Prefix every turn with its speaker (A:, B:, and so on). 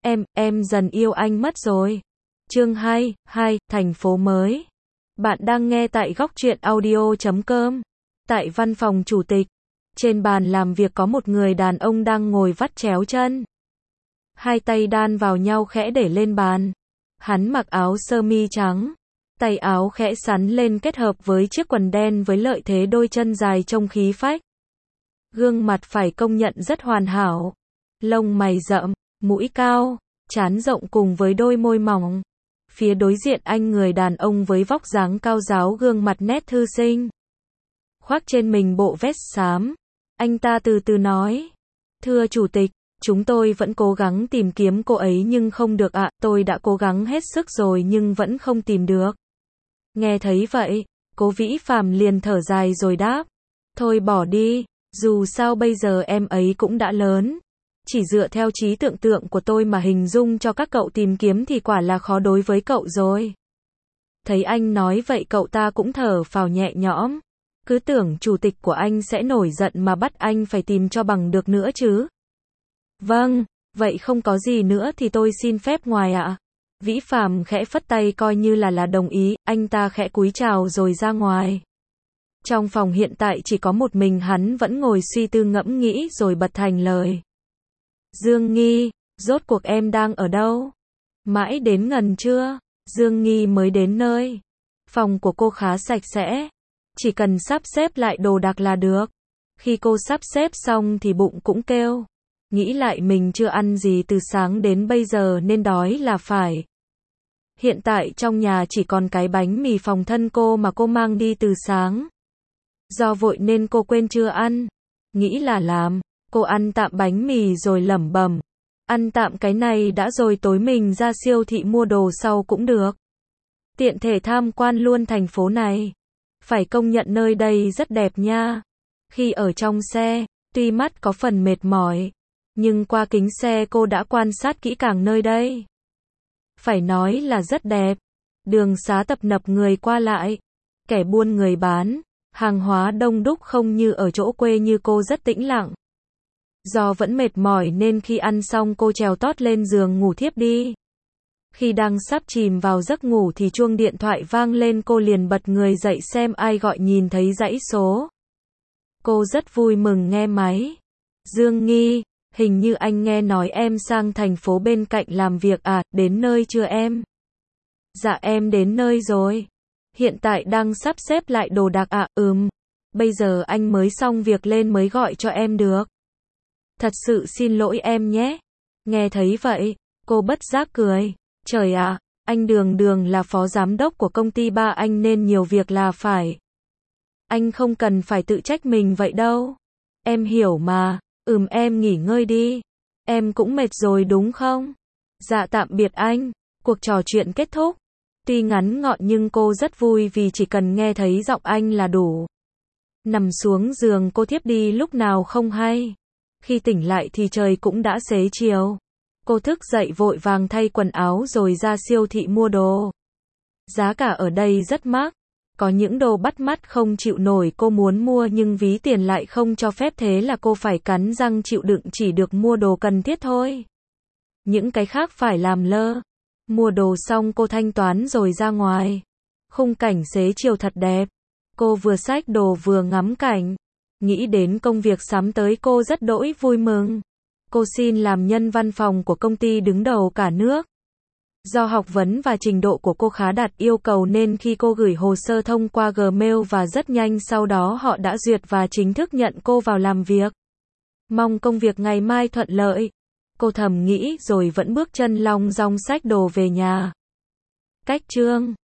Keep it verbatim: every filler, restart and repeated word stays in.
A: Em, em dần yêu anh mất rồi. Chương hai, hai, thành phố mới. Bạn đang nghe tại góc truyện audio chấm com. Tại văn phòng chủ tịch, trên bàn làm việc có một người đàn ông đang ngồi vắt chéo chân. Hai tay đan vào nhau khẽ để lên bàn. Hắn mặc áo sơ mi trắng. Tay áo khẽ sắn lên kết hợp với chiếc quần đen với lợi thế đôi chân dài trông khí phách. Gương mặt phải công nhận rất hoàn hảo. Lông mày rậm, mũi cao, trán rộng cùng với đôi môi mỏng. Phía đối diện anh người đàn ông với vóc dáng cao ráo gương mặt nét thư sinh. Khoác trên mình bộ vest xám. Anh ta từ từ nói. Thưa chủ tịch, chúng tôi vẫn cố gắng tìm kiếm cô ấy nhưng không được ạ, tôi đã cố gắng hết sức rồi nhưng vẫn không tìm được. Nghe thấy vậy, Cố Vĩ Phàm liền thở dài rồi đáp. Thôi bỏ đi, dù sao bây giờ em ấy cũng đã lớn. Chỉ dựa theo trí tưởng tượng của tôi mà hình dung cho các cậu tìm kiếm thì quả là khó đối với cậu rồi. Thấy anh nói vậy cậu ta cũng thở phào nhẹ nhõm. Cứ tưởng chủ tịch của anh sẽ nổi giận mà bắt anh phải tìm cho bằng được nữa chứ. Vâng, vậy không có gì nữa thì tôi xin phép ngoài ạ. Vĩ Phàm khẽ phất tay coi như là là đồng ý, anh ta khẽ cúi chào rồi ra ngoài. Trong phòng hiện tại chỉ có một mình hắn vẫn ngồi suy tư ngẫm nghĩ rồi bật thành lời. Dương Nghi, rốt cuộc em đang ở đâu? Mãi đến ngần trưa, Dương Nghi mới đến nơi. Phòng của cô khá sạch sẽ, chỉ cần sắp xếp lại đồ đạc là được. Khi cô sắp xếp xong thì bụng cũng kêu. Nghĩ lại mình chưa ăn gì từ sáng đến bây giờ nên đói là phải. Hiện tại trong nhà chỉ còn cái bánh mì phòng thân cô mà cô mang đi từ sáng. Do vội nên cô quên chưa ăn. Nghĩ là làm, cô ăn tạm bánh mì rồi lẩm bẩm. Ăn tạm cái này đã rồi tối mình ra siêu thị mua đồ sau cũng được. Tiện thể tham quan luôn thành phố này. Phải công nhận nơi đây rất đẹp nha. Khi ở trong xe, tuy mắt có phần mệt mỏi, nhưng qua kính xe cô đã quan sát kỹ càng nơi đây. Phải nói là rất đẹp. Đường xá tấp nập người qua lại. Kẻ buôn người bán. Hàng hóa đông đúc không như ở chỗ quê như cô rất tĩnh lặng. Do vẫn mệt mỏi nên khi ăn xong cô trèo tót lên giường ngủ thiếp đi. Khi đang sắp chìm vào giấc ngủ thì chuông điện thoại vang lên cô liền bật người dậy xem ai gọi nhìn thấy dãy số. Cô rất vui mừng nghe máy. Dương Nghi, hình như anh nghe nói em sang thành phố bên cạnh làm việc à, đến nơi chưa em? Dạ em đến nơi rồi. Hiện tại đang sắp xếp lại đồ đạc ạ, à, ừm. Bây giờ anh mới xong việc lên mới gọi cho em được. Thật sự xin lỗi em nhé. Nghe thấy vậy, cô bất giác cười. Trời ạ, à, anh Đường Đường là phó giám đốc của công ty ba anh nên nhiều việc là phải. Anh không cần phải tự trách mình vậy đâu. Em hiểu mà, ừm em nghỉ ngơi đi. Em cũng mệt rồi đúng không? Dạ tạm biệt anh. Cuộc trò chuyện kết thúc. Tuy ngắn gọn nhưng cô rất vui vì chỉ cần nghe thấy giọng anh là đủ. Nằm xuống giường cô thiếp đi lúc nào không hay. Khi tỉnh lại thì trời cũng đã xế chiều. Cô thức dậy vội vàng thay quần áo rồi ra siêu thị mua đồ. Giá cả ở đây rất mắc. Có những đồ bắt mắt không chịu nổi cô muốn mua nhưng ví tiền lại không cho phép thế là cô phải cắn răng chịu đựng chỉ được mua đồ cần thiết thôi. Những cái khác phải làm lơ. Mua đồ xong cô thanh toán rồi ra ngoài. Khung cảnh xế chiều thật đẹp. Cô vừa xách đồ vừa ngắm cảnh. Nghĩ đến công việc sắm tới cô rất đỗi vui mừng. Cô xin làm nhân văn phòng của công ty đứng đầu cả nước. Do học vấn và trình độ của cô khá đạt yêu cầu nên khi cô gửi hồ sơ thông qua Gmail và rất nhanh sau đó họ đã duyệt và chính thức nhận cô vào làm việc. Mong công việc ngày mai thuận lợi. Cô thầm nghĩ rồi vẫn bước chân long dong xách đồ về nhà. Cách chương